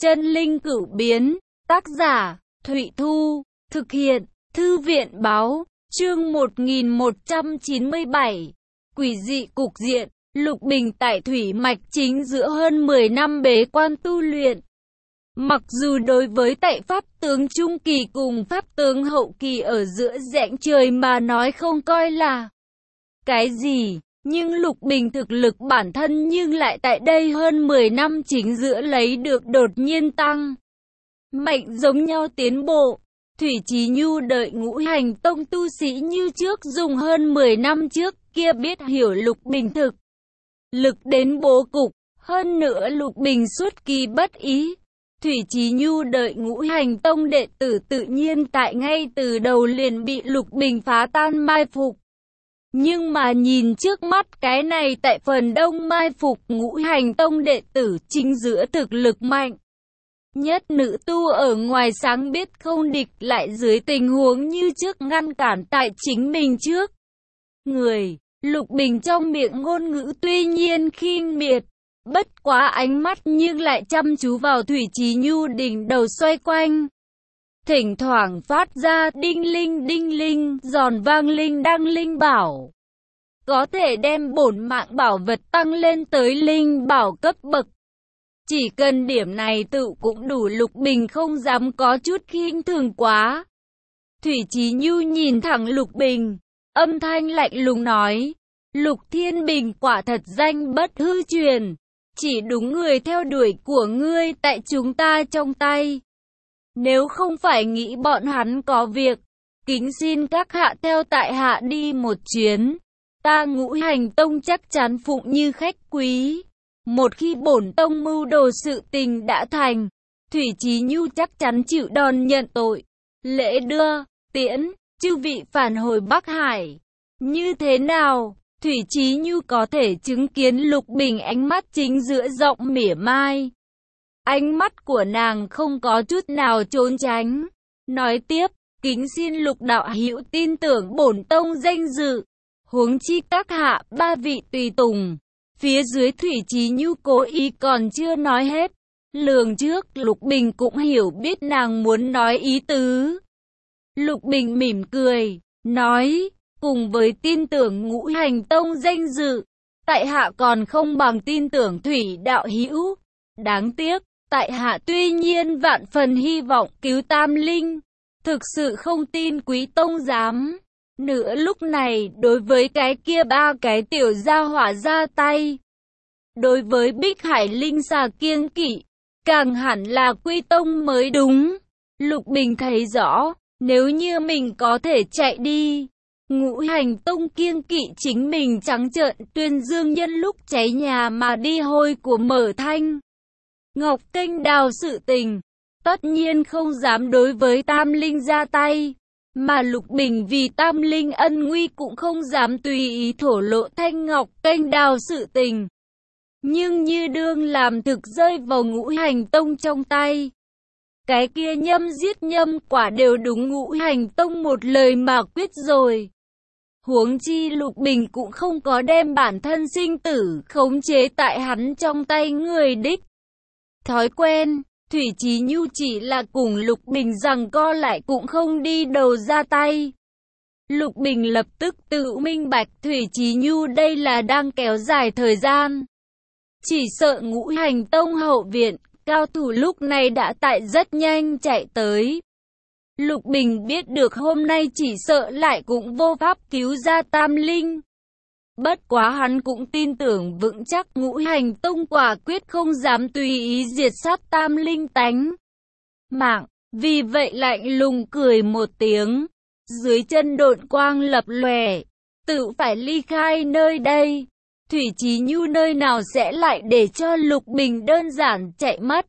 Chân linh cửu biến, tác giả, Thụy Thu, thực hiện, Thư viện báo, chương 1197, quỷ dị cục diện, Lục Bình tại thủy mạch chính giữa hơn 10 năm bế quan tu luyện. Mặc dù đối với tại pháp tướng trung kỳ cùng pháp tướng hậu kỳ ở giữa rãnh trời mà nói không coi là cái gì, nhưng Lục Bình thực lực bản thân nhưng lại tại đây hơn 10 năm chính giữa lấy được đột nhiên tăng mạnh giống nhau tiến bộ. Thủy Chí Nhu đợi Ngũ Hành Tông tu sĩ như trước dùng hơn 10 năm trước kia biết hiểu Lục Bình thực lực đến bố cục, hơn nữa Lục Bình xuất kỳ bất ý. Thủy Chí Nhu đợi Ngũ Hành Tông đệ tử tự nhiên tại ngay từ đầu liền bị Lục Bình phá tan mai phục. Nhưng mà nhìn trước mắt cái này tại phần đông mai phục Ngũ Hành Tông đệ tử chính giữa thực lực mạnh nhất nữ tu ở ngoài sáng biết không địch lại dưới tình huống như trước ngăn cản tại chính mình trước người. Lục Bình trong miệng ngôn ngữ tuy nhiên khinh miệt, bất quá ánh mắt nhưng lại chăm chú vào Thủy Chí Nhu đỉnh đầu xoay quanh. Thỉnh thoảng phát ra đinh linh, giòn vang linh đăng linh bảo. Có thể đem bổn mạng bảo vật tăng lên tới linh bảo cấp bậc. Chỉ cần điểm này tự cũng đủ, Lục Bình không dám có chút khinh thường quá. Thủy Chí Nhu nhìn thẳng Lục Bình, âm thanh lạnh lùng nói, Lục Thiên Bình quả thật danh bất hư truyền, chỉ đúng người theo đuổi của ngươi tại chúng ta trong tay. Nếu không phải nghĩ bọn hắn có việc, kính xin các hạ theo tại hạ đi một chuyến. Ta Ngũ Hành Tông chắc chắn phụng như khách quý. Một khi bổn tông mưu đồ sự tình đã thành, Thủy Chí Nhu chắc chắn chịu đòn nhận tội. Lễ đưa, tiễn, chư vị phản hồi Bắc Hải. Như thế nào? Thủy Chí Nhu có thể chứng kiến Lục Bình ánh mắt chính giữa rộng mỉa mai. Ánh mắt của nàng không có chút nào trốn tránh. Nói tiếp, kính xin Lục đạo hữu tin tưởng bổn tông danh dự. Huống chi các hạ ba vị tùy tùng. Phía dưới Thủy Chí Nhu cố ý còn chưa nói hết. Lường trước Lục Bình cũng hiểu biết nàng muốn nói ý tứ. Lục Bình mỉm cười, nói, cùng với tin tưởng Ngũ Hành Tông danh dự, tại hạ còn không bằng tin tưởng Thủy đạo hữu. Đáng tiếc, tại hạ tuy nhiên vạn phần hy vọng cứu Tam Linh, thực sự không tin Quý Tông dám. Nữa lúc này đối với cái kia ba cái tiểu gia hỏa ra tay. Đối với Bích Hải Linh xà kiêng kỵ, càng hẳn là Quý Tông mới đúng. Lục Bình thấy rõ, nếu như mình có thể chạy đi, Ngũ Hành Tông kiêng kỵ chính mình trắng trợn tuyên dương nhân lúc cháy nhà mà đi hôi của Mở Thanh Ngọc Kênh Đào sự tình, tất nhiên không dám đối với Tam Linh ra tay. Mà Lục Bình vì Tam Linh ân nguy cũng không dám tùy ý thổ lộ Thanh Ngọc Kênh Đào sự tình. Nhưng như đương làm thực rơi vào Ngũ Hành Tông trong tay, cái kia nhâm giết nhâm quả đều đúng Ngũ Hành Tông một lời mà quyết rồi. Huống chi Lục Bình cũng không có đem bản thân sinh tử khống chế tại hắn trong tay người đích. Thói quen, Thủy Chí Nhu chỉ là cùng Lục Bình giằng co lại cũng không đi đầu ra tay. Lục Bình lập tức tự minh bạch Thủy Chí Nhu đây là đang kéo dài thời gian. Chỉ sợ Ngũ Hành Tông hậu viện, cao thủ lúc này đã tại rất nhanh chạy tới. Lục Bình biết được hôm nay chỉ sợ lại cũng vô pháp cứu ra Tam Linh. Bất quá hắn cũng tin tưởng vững chắc Ngũ Hành Tông quả quyết không dám tùy ý diệt sát Tam Linh tánh mạng. Vì vậy lạnh lùng cười một tiếng, dưới chân độn quang lập lòe, tự phải ly khai nơi đây. Thủy Chí Nhu nơi nào sẽ lại để cho Lục Bình đơn giản chạy mất.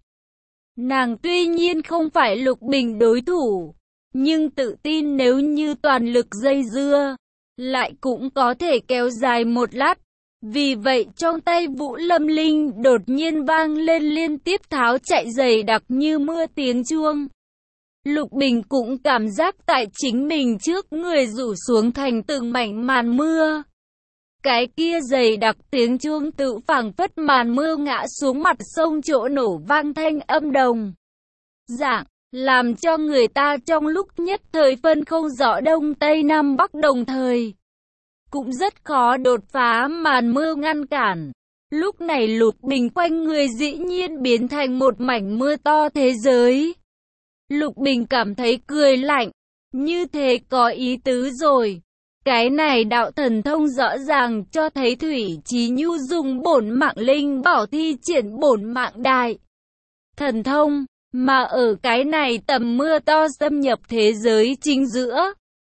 Nàng tuy nhiên không phải Lục Bình đối thủ, nhưng tự tin nếu như toàn lực dây dưa, lại cũng có thể kéo dài một lát. Vì vậy trong tay Vũ Lâm Linh đột nhiên vang lên liên tiếp tháo chạy dày đặc như mưa tiếng chuông. Lục Bình cũng cảm giác tại chính mình trước người rủ xuống thành từng mảnh màn mưa. Cái kia dày đặc tiếng chuông tự phảng phất màn mưa ngã xuống mặt sông chỗ nổ vang thanh âm đồng dạng, làm cho người ta trong lúc nhất thời phân không rõ đông tây nam bắc đồng thời. Cũng rất khó đột phá màn mưa ngăn cản. Lúc này Lục Bình quanh người dĩ nhiên biến thành một mảnh mưa to thế giới. Lục Bình cảm thấy cười lạnh, như thế có ý tứ rồi. Cái này đạo thần thông rõ ràng cho thấy Thủy Chí Nhu dùng bổn mạng linh bảo thi triển bổn mạng đại thần thông, mà ở cái này tầm mưa to xâm nhập thế giới chính giữa.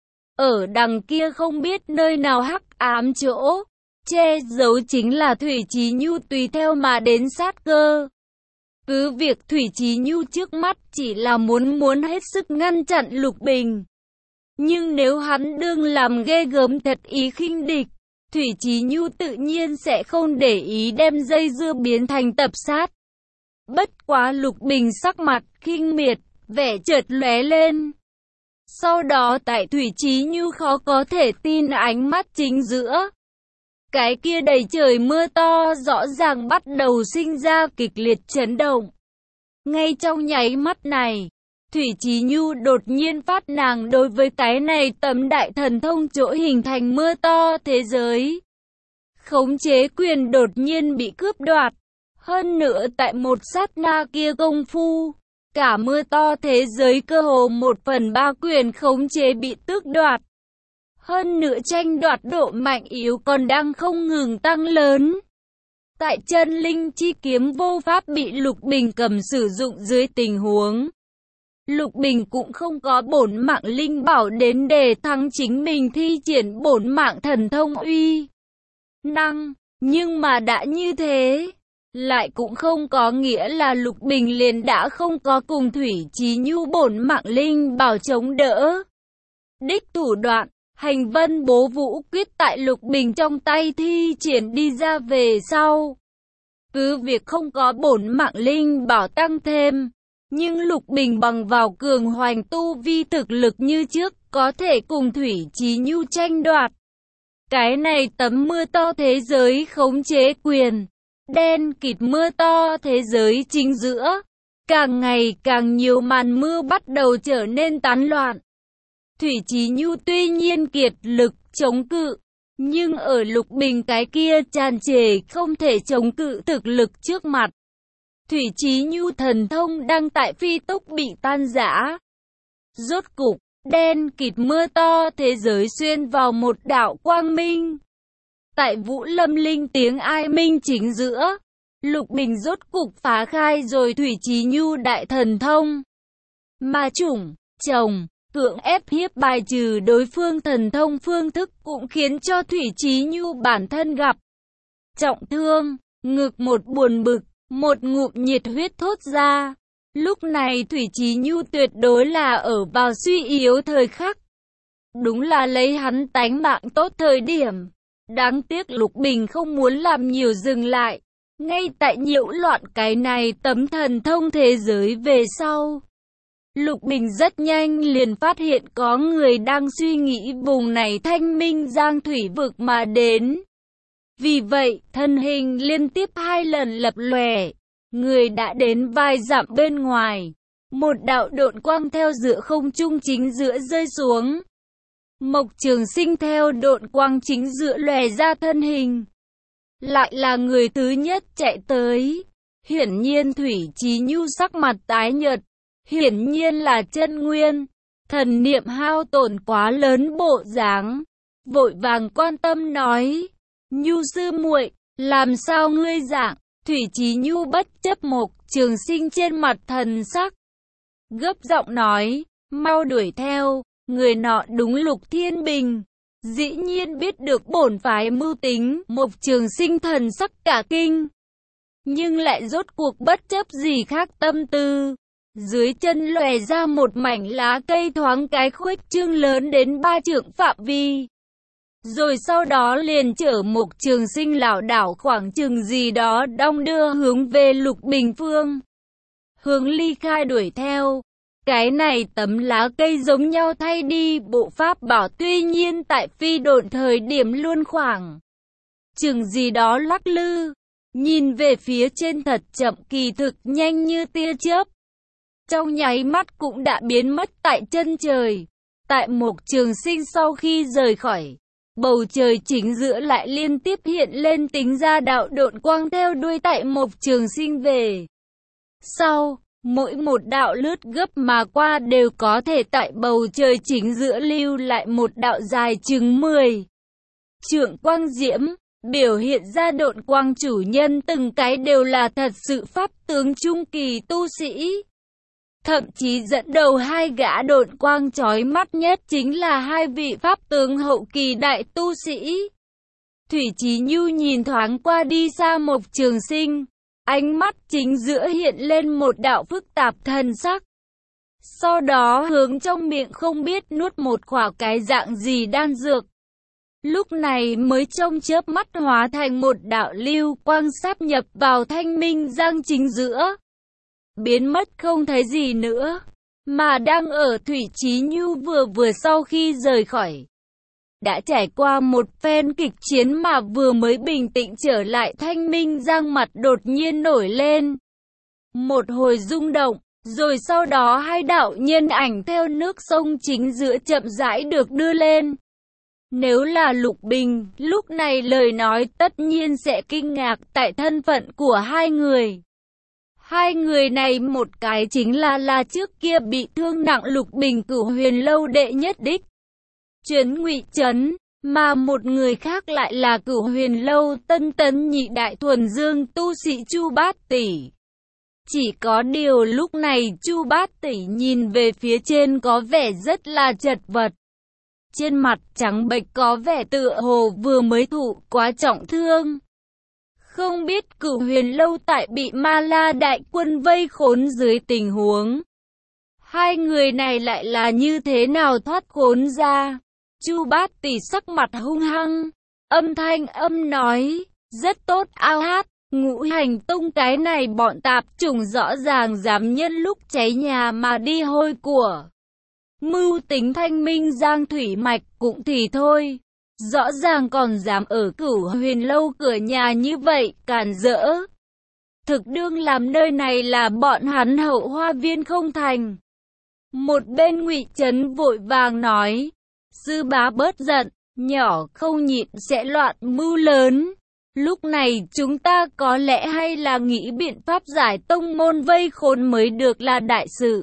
Ở đằng kia không biết nơi nào hắc ám chỗ, che giấu chính là Thủy Chí Nhu tùy theo mà đến sát cơ. Cứ việc Thủy Chí Nhu trước mắt chỉ là muốn hết sức ngăn chặn Lục Bình. Nhưng nếu hắn đương làm ghê gớm thật ý khinh địch, Thủy Chí Nhu tự nhiên sẽ không để ý đem dây dưa biến thành tập sát. Bất quá Lục Bình sắc mặt khinh miệt, vẻ chợt lóe lên. Sau đó tại Thủy Chí Nhu khó có thể tin ánh mắt chính giữa. Cái kia đầy trời mưa to rõ ràng bắt đầu sinh ra kịch liệt chấn động. Ngay trong nháy mắt này, Thủy Chí Nhu đột nhiên phát nàng đối với cái này tấm đại thần thông chỗ hình thành mưa to thế giới. Khống chế quyền đột nhiên bị cướp đoạt. Hơn nữa tại một sát na kia công phu, cả mưa to thế giới cơ hồ 1/3 quyền khống chế bị tước đoạt. Hơn nữa tranh đoạt độ mạnh yếu còn đang không ngừng tăng lớn. Tại chân linh chi kiếm vô pháp bị Lục Bình cầm sử dụng dưới tình huống, Lục Bình cũng không có bổn mạng linh bảo đến để thắng chính mình thi triển bổn mạng thần thông uy năng. Nhưng mà đã như thế, lại cũng không có nghĩa là Lục Bình liền đã không có cùng Thủy Chí Nhu bổn mạng linh bảo chống đỡ. Đích thủ đoạn, Hành Vân Bố Vũ Quyết tại Lục Bình trong tay thi triển đi ra về sau. Cứ việc không có bổn mạng linh bảo tăng thêm, nhưng Lục Bình bằng vào cường hoành tu vi thực lực như trước, có thể cùng Thủy Chí Nhu tranh đoạt. Cái này tấm mưa to thế giới khống chế quyền, đen kịt mưa to thế giới chính giữa. Càng ngày càng nhiều màn mưa bắt đầu trở nên tán loạn. Thủy Chí Nhu tuy nhiên kiệt lực chống cự, nhưng ở Lục Bình cái kia tràn trề không thể chống cự thực lực trước mặt. Thủy Chí Nhu thần thông đang tại phi tốc bị tan rã. Rốt cục, đen kịt mưa to thế giới xuyên vào một đạo quang minh. Tại Vũ Lâm Linh tiếng ai minh chính giữa, Lục Bình rốt cục phá khai rồi Thủy Chí Nhu đại thần thông. Ma chủng, chồng, cưỡng ép hiếp bài trừ đối phương thần thông phương thức cũng khiến cho Thủy Chí Nhu bản thân gặp trọng thương, ngực một buồn bực, một ngụm nhiệt huyết thốt ra. Lúc này Thủy Chí Nhu tuyệt đối là ở vào suy yếu thời khắc. Đúng là lấy hắn tánh mạng tốt thời điểm. Đáng tiếc Lục Bình không muốn làm nhiều dừng lại. Ngay tại nhiễu loạn cái này tấm thần thông thế giới về sau, Lục Bình rất nhanh liền phát hiện có người đang suy nghĩ vùng này thanh minh giang thủy vực mà đến. Vì vậy, thân hình liên tiếp 2 lần lập lòe, người đã đến vài dặm bên ngoài. Một đạo độn quang theo giữa không trung chính giữa rơi xuống. Mộc Trường Sinh theo độn quang chính giữa lòe ra thân hình. Lại là người thứ nhất chạy tới. Hiển nhiên Thủy Chí Nhu sắc mặt tái nhợt. Hiển nhiên là chân nguyên, thần niệm hao tổn quá lớn bộ dáng. Vội vàng quan tâm nói, Nhu sư muội, làm sao ngươi dạng? Thủy Chí Nhu bất chấp Mộc Trường Sinh trên mặt thần sắc, gấp giọng nói, mau đuổi theo. Người nọ đúng Lục Thiên Bình, dĩ nhiên biết được bổn phái mưu tính. Mộc Trường Sinh thần sắc cả kinh, nhưng lại rốt cuộc bất chấp gì khác tâm tư. Dưới chân lòe ra một mảnh lá cây thoáng cái khuếch trương lớn đến 3 trượng phạm vi. Rồi sau đó liền chở Mộc Trường Sinh lảo đảo khoảng chừng gì đó đong đưa hướng về Lục Bình phương. Hướng ly khai đuổi theo. Cái này tấm lá cây giống nhau thay đi bộ pháp bảo, tuy nhiên tại phi độn thời điểm luôn khoảng chừng gì đó lắc lư. Nhìn về phía trên thật chậm, kỳ thực nhanh như tia chớp. Trong nháy mắt cũng đã biến mất tại chân trời. Tại Mộc Trường Sinh sau khi rời khỏi, bầu trời chính giữa lại liên tiếp hiện lên tính ra đạo độn quang theo đuôi tại Mộc Trường Sinh về. Sau, mỗi một đạo lướt gấp mà qua đều có thể tại bầu trời chính giữa lưu lại một đạo dài chừng 10 trượng quang diễm, biểu hiện ra độn quang chủ nhân từng cái đều là thật sự pháp tướng trung kỳ tu sĩ. Thậm chí dẫn đầu hai gã độn quang chói mắt nhất chính là hai vị pháp tướng hậu kỳ đại tu sĩ. Thủy Chí Nhu nhìn thoáng qua đi xa Mộc Trường Sinh, ánh mắt chính giữa hiện lên một đạo phức tạp thần sắc. Sau đó hướng trong miệng không biết nuốt một khỏa cái dạng gì đan dược. Lúc này mới trong chớp mắt hóa thành một đạo lưu quang sáp nhập vào Thanh Minh Giang chính giữa. Biến mất không thấy gì nữa, mà đang ở Thủy Chí Nhu vừa sau khi rời khỏi. Đã trải qua một phen kịch chiến mà vừa mới bình tĩnh trở lại, Thanh Minh Giang mặt đột nhiên nổi lên. Một hồi rung động, rồi sau đó hai đạo nhân ảnh theo nước sông chính giữa chậm rãi được đưa lên. Nếu là Lục Bình, lúc này lời nói tất nhiên sẽ kinh ngạc tại thân phận của hai người. Hai người này một cái chính là trước kia bị thương nặng Lục Bình Cửu Huyền Lâu đệ nhất đích Trấn Ngụy Trấn, mà một người khác lại là Cửu Huyền Lâu tân tấn nhị đại thuần dương tu sĩ Chu Bát Tỷ. Chỉ có điều lúc này Chu Bát Tỷ nhìn về phía trên có vẻ rất là chật vật. Trên mặt trắng bệch có vẻ tựa hồ vừa mới thụ quá trọng thương. Không biết Cửu Huyền Lâu tại bị Ma La đại quân vây khốn dưới tình huống, hai người này lại là như thế nào thoát khốn ra. Chu Bát Tỷ sắc mặt hung hăng, âm thanh nói, rất tốt ao hát, Ngũ Hành Tông cái này bọn tạp chủng rõ ràng dám nhân lúc cháy nhà mà đi hôi của. Mưu tính Thanh Minh Giang thủy mạch cũng thì thôi, rõ ràng còn dám ở Cửu Huyền Lâu cửa nhà như vậy, càn rỡ. Thực đương làm nơi này là bọn hắn Hậu Hoa Viên không thành. Một bên Ngụy Trấn vội vàng nói, sư bá bớt giận, nhỏ không nhịn sẽ loạn mưu lớn. Lúc này chúng ta có lẽ hay là nghĩ biện pháp giải tông môn vây khốn mới được là đại sự.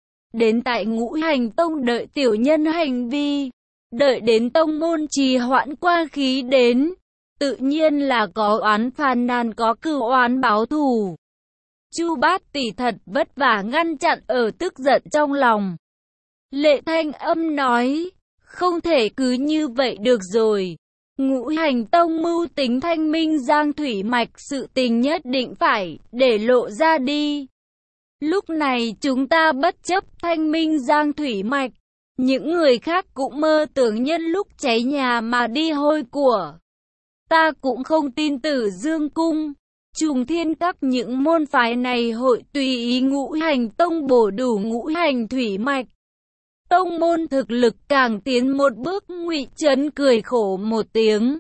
Đến tại Ngũ Hành Tông đợi tiểu nhân hành vi, đợi đến tông môn trì hoãn qua khí đến, tự nhiên là có oán phàn nàn, có cừu oán báo thù. Chu Bát Tỷ thật vất vả ngăn chặn ở tức giận trong lòng. Lệ thanh âm nói, không thể cứ như vậy được rồi. Ngũ Hành Tông mưu tính Thanh Minh Giang thủy mạch, sự tình nhất định phải để lộ ra đi. Lúc này chúng ta bất chấp Thanh Minh Giang thủy mạch, những người khác cũng mơ tưởng nhân lúc cháy nhà mà đi hôi của. Ta cũng không tin Tử Dương Cung, Trùng Thiên Các những môn phái này hội tùy ý Ngũ Hành Tông bổ đủ ngũ hành thủy mạch. Tông môn thực lực càng tiến một bước. Ngụy Trấn cười khổ một tiếng.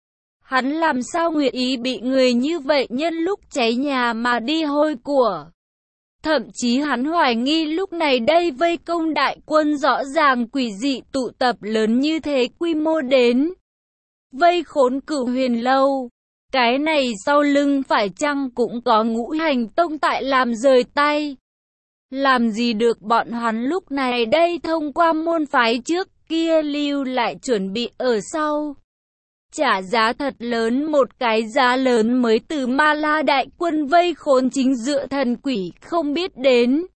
Hắn làm sao nguyện ý bị người như vậy nhân lúc cháy nhà mà đi hôi của. Thậm chí hắn hoài nghi lúc này đây vây công đại quân rõ ràng quỷ dị tụ tập lớn như thế quy mô đến vây khốn Cửu Huyền Lâu. Cái này sau lưng phải chăng cũng có Ngũ Hành Tông tại làm rời tay. Làm gì được bọn hắn lúc này đây thông qua môn phái trước kia lưu lại chuẩn bị ở sau. Trả giá thật lớn, một cái giá lớn mới từ Ma La đại quân vây khốn chính dựa thần quỷ không biết đến.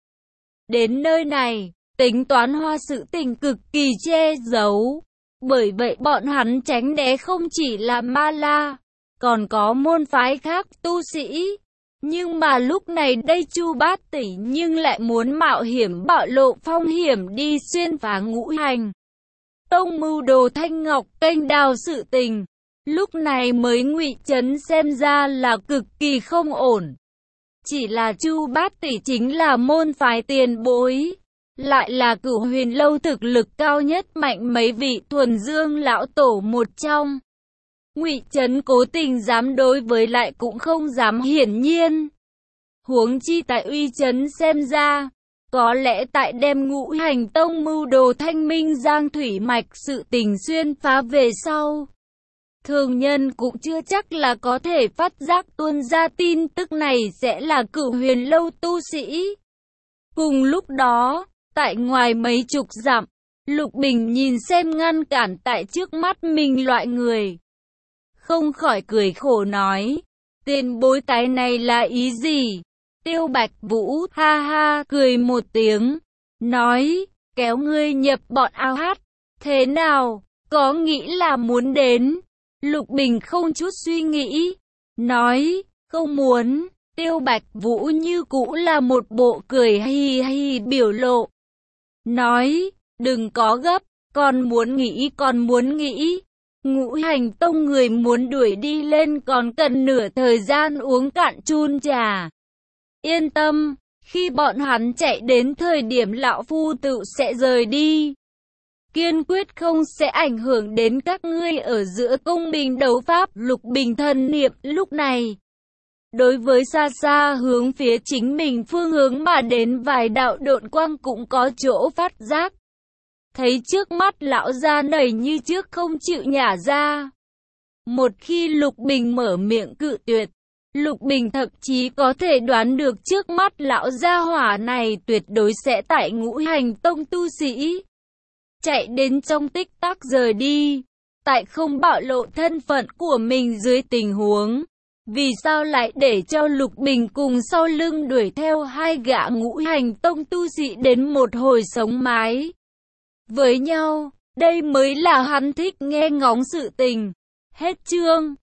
Đến nơi này, tính toán hoa sự tình cực kỳ che giấu. Bởi vậy bọn hắn tránh né không chỉ là Ma La, còn có môn phái khác tu sĩ. Nhưng mà lúc này đây Chu Bát Tỷ nhưng lại muốn mạo hiểm bạo lộ phong hiểm đi xuyên phá Ngũ Hành Tông mưu đồ Thanh Ngọc kênh đào sự tình. Lúc này mới Ngụy Trấn xem ra là cực kỳ không ổn. Chỉ là Chu Bát Tỷ chính là môn phái tiền bối, lại là Cửu Huyền Lâu thực lực cao nhất mạnh mấy vị thuần dương lão tổ một trong. Ngụy Trấn cố tình dám đối với lại cũng không dám hiển nhiên. Huống chi tại Uy Trấn xem ra, có lẽ tại đem Ngũ Hành Tông mưu đồ thanh minh giang thủy mạch sự tình xuyên phá về sau. Thường nhân cũng chưa chắc là có thể phát giác tuôn ra tin tức này sẽ là Cửu Huyền Lâu tu sĩ. Cùng lúc đó, tại ngoài mấy chục dặm, Lục Bình nhìn xem ngăn cản tại trước mắt mình loại người. Không khỏi cười khổ nói, tiền bối cái này là ý gì? Tiêu Bạch Vũ ha ha cười một tiếng, nói, kéo ngươi nhập bọn ao hát, thế nào, có nghĩ là muốn đến? Lục Bình không chút suy nghĩ, nói, không muốn. Tiêu Bạch Vũ như cũ là một bộ cười hi hi biểu lộ, nói, đừng có gấp, còn muốn nghĩ. Ngũ Hành Tông người muốn đuổi đi lên còn cần nửa thời gian uống cạn chun trà. Yên tâm, khi bọn hắn chạy đến thời điểm lão phu tự sẽ rời đi. Kiên quyết không sẽ ảnh hưởng đến các ngươi ở giữa công bình đấu pháp. Lục Bình thần niệm lúc này, đối với xa xa hướng phía chính mình phương hướng mà đến vài đạo độn quang cũng có chỗ phát giác. Thấy trước mắt lão gia nảy như trước không chịu nhả ra. Một khi Lục Bình mở miệng cự tuyệt, Lục Bình thậm chí có thể đoán được trước mắt lão gia hỏa này tuyệt đối sẽ tại Ngũ Hành Tông tu sĩ. Chạy đến trong tích tắc rời đi, tại không bạo lộ thân phận của mình dưới tình huống. Vì sao lại để cho Lục Bình cùng sau lưng đuổi theo hai gã Ngũ Hành Tông tu sĩ đến một hồi sống mái với nhau, đây mới là hắn thích nghe ngóng sự tình. Hết chương.